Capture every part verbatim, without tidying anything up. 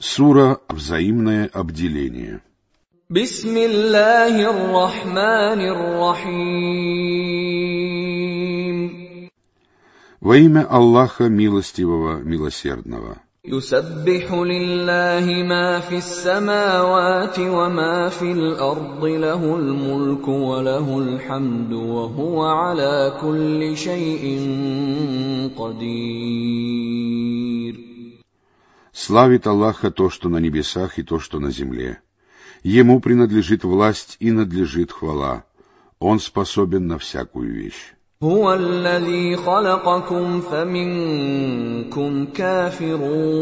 Сура «Взаимное обделение». Бисмиллахир-рахманир-рахим. Во имя Аллаха Милостивого, Милосердного. Юсаббиху лиллахи ма фис-самавати ва ма фил-арди лахул мульку ва лахул хамду ва хува аля кулли шай'ин кадир. Славит Аллаха то, что на небесах, и то, что на земле. Ему принадлежит власть и надлежит хвала. Он способен на всякую вещь. هو الذي خلقكم فمنكم كافر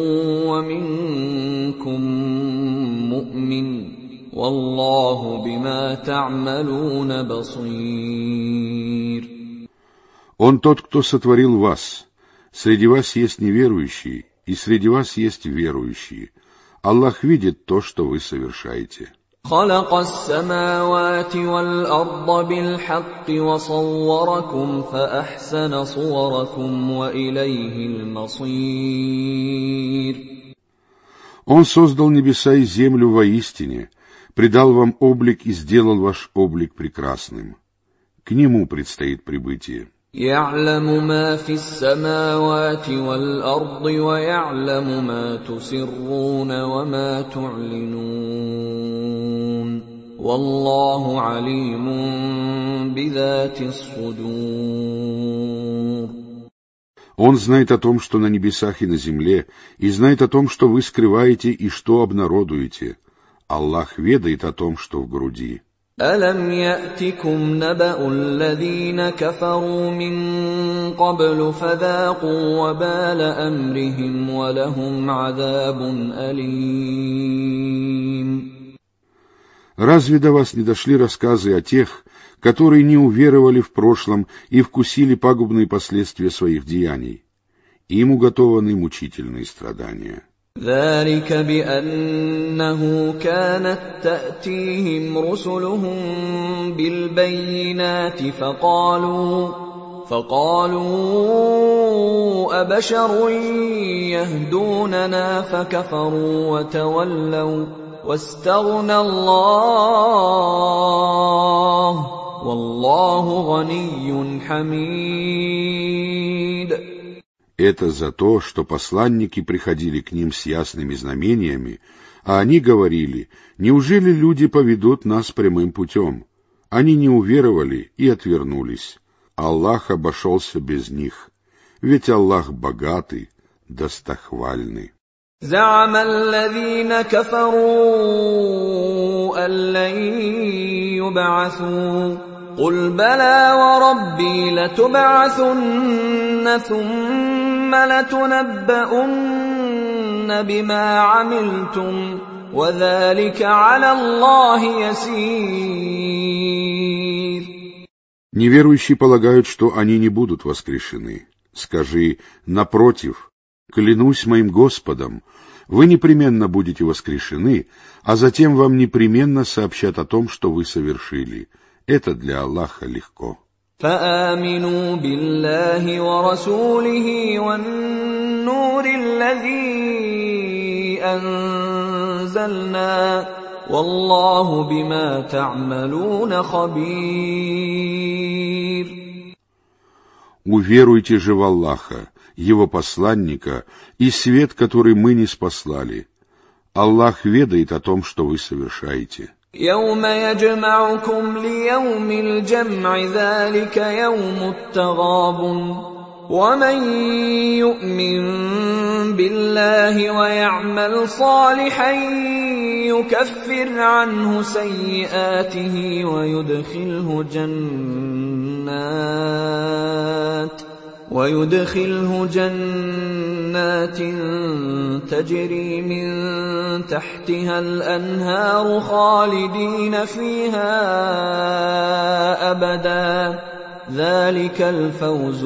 ومنكم مؤمن والله بما تعملون بصير. Он тот, кто сотворил вас. Среди вас есть неверующие, и среди вас есть верующие. Аллах видит то, что вы совершаете. خلق السماوات والأرض بالحق وصوركم فأحسن صوركم وإليه المصير. Он создал небеса и землю воистине, придал вам облик и сделал ваш облик прекрасным. К нему предстоит прибытие. يعلم ما في السماوات والأرض ويعلم ما تسرون وما تعلنون والله عليم بذات الصدور. Он знает о том, что на небесах и на земле, и знает о том, что вы скрываете и что обнародуете. Аллах ведает о том, что в груди. أَلَمْ يَأْتِكُمْ نَبَأُ الَّذِينَ كَفَرُوا مِنْ قَبْلُ فَذَاقُوا وَبَالَ أَمْرِهِمْ وَلَهُمْ عَذَابٌ أَلِيمٌ. Разве до вас не дошли рассказы о тех, которые не уверовали в прошлом и вкусили пагубные последствия своих деяний? Им уготованы мучительные страдания. ذلك بأنه كانت تأتيهم رسلهم بالبينات فقالوا فقالوا أبشر يهدوننا فكفروا وتولوا واستغنى الله والله غني حميد. Это за то, что посланники приходили к ним с ясными знамениями, а они говорили: «Неужели люди поведут нас прямым путем?» Они не уверовали и отвернулись. Аллах обошелся без них, ведь Аллах богатый, достохвальный. زعم الذين كفروا أن لن يبعثوا قل بلى وربي لتبعثن ثم لتنبؤن بما عملتم وذلك على الله يسير. Неверующие полагают, что они не будут воскрешены. Скажи: напротив, клянусь моим Господом, вы непременно будете воскрешены, а затем вам непременно сообщат о том, что вы совершили. Это для Аллаха легко. فآمنوا بالله ورسوله والنور الذي أنزلنا والله بما تعملون خبير. Уверуйте же в Аллаха, Его посланника и свет, который мы ниспослали. Аллах ведает о том, что вы совершаете. يوم يجمعكم ليوم الجمع ذلك يوم التغابن ومن يؤمن بالله ويعمل صالحا يكفر عنه سيئاته ويدخله جنات ويدخله جنات تجري من تحتها الأنهار خالدين فيها أبدا ذلك الفوز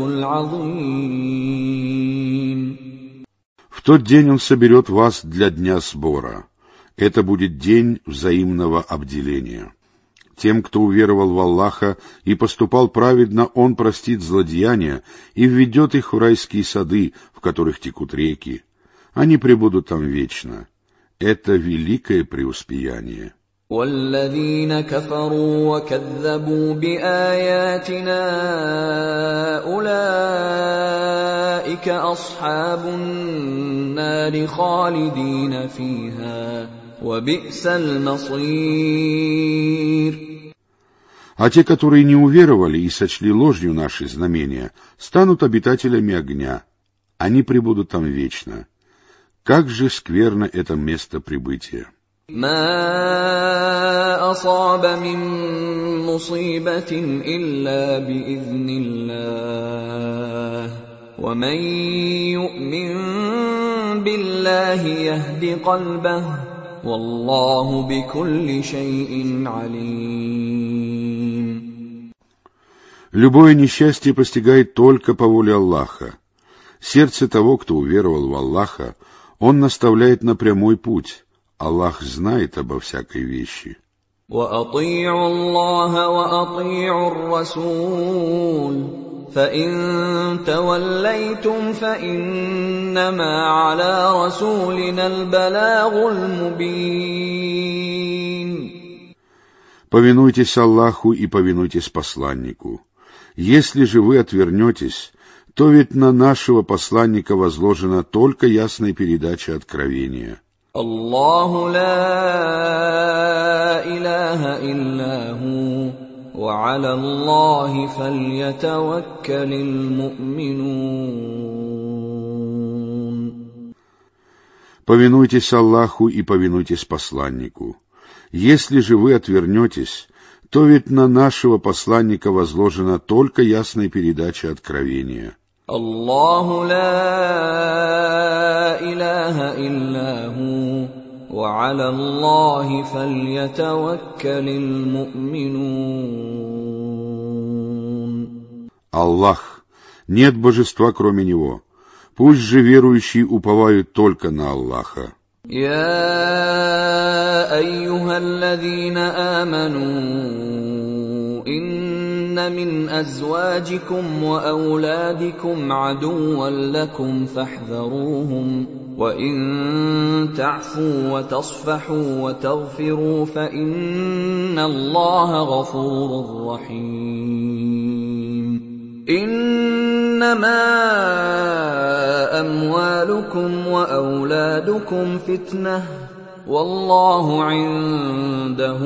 العظيم. В тот день Он соберет вас для дня сбора. Это будет день взаимного обделения. Тем, кто уверовал в Аллаха и поступал праведно, Он простит злодеяния и введет их в райские сады, в которых текут реки. Они пребудут там вечно. Это великое преуспеяние. والذين كفروا وكذبوا بآياتنا أولئك أصحاب النار خالدين فيها وبئس المصير. А те, которые не уверовали и сочли ложью наши знамения, станут обитателями огня. Они пребудут там вечно. Как же скверно это место прибытия! ما أصاب من مصيبة إلا بإذن الله ومن يؤمن بالله يهد قلبه والله بكل شيء عليم. Любое несчастье постигает только по воле Аллаха. Сердце того, кто уверовал в Аллаха, он наставляет на прямой путь. Аллах знает обо всякой вещи. وَأَطِيعُوا اللَّهَ وَأَطِيعُوا الرَّسُولَ فَإِن تَوَلَّيْتُمْ فَإِنَّمَا عَلَى رَسُولِنَا الْبَلَاغُ الْمُبِينُ. Повинуйтесь Аллаху и повинуйтесь посланнику. Если же вы отвернетесь, то ведь на нашего посланника возложена только ясная передача откровения. الله لا إله إلا هو وعلى الله فليتوكل المؤمنون. Повинуйтесь Аллаху и повинуйтесь посланнику. Если же вы отвернетесь, то ведь на нашего посланника возложена только ясная передача откровения. الله لا إله إلا هو وعلى الله فليتوكل المؤمنون. Аллах, нет божества кроме Него. Пусть же верующие уповают только на Аллаха. يا أيها الذين آمنوا إن من أزواجكم وأولادكم عدوا لكم فاحذروهم وإن تعفوا وتصفحوا وتغفروا فإن الله غفور رحيم. إنما أموالكم وأولادكم فتنة والله عنده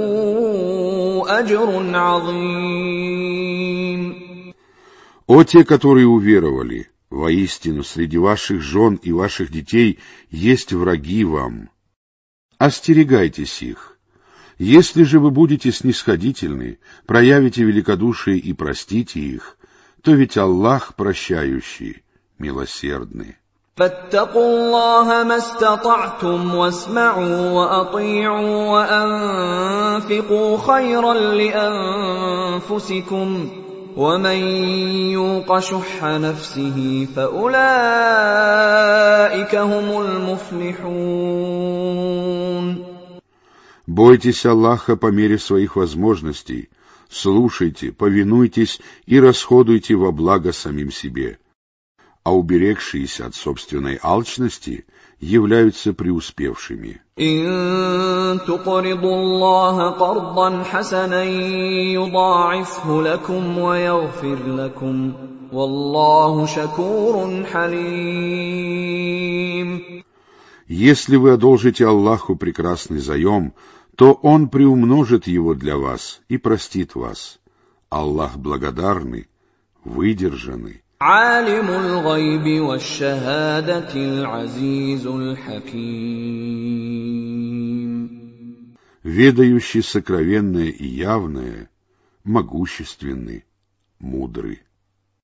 أجر عظيم. О те, которые уверовали, воистину среди ваших жен и ваших детей есть враги вам. Остерегайтесь их. Если же вы будете снисходительны, проявите великодушие и простите их, то ведь Аллах прощающий, милосердный. فاتقوا الله ما استطعتم واسمعوا وأطيعوا وأنفقوا خيرا لأنفسكم ومن يوق شح نفسه فأولئك هم المفلحون. Бойтесь Аллаха по мере своих возможностей, слушайте, повинуйтесь и расходуйте во благо самим себе. А уберегшиеся от собственной алчности являются преуспевшими. إن تقرضوا الله قرضا حسنا يضاعفه لكم ويغفر لكم والله شكور حليم. Если вы одолжите Аллаху прекрасный заем, то Он приумножит его для вас и простит вас. Аллах благодарный, выдержанный. عالم الغيب والشهادة العزيز الحكيم. Ведающий сокровенное и явное, могущественный, мудрый.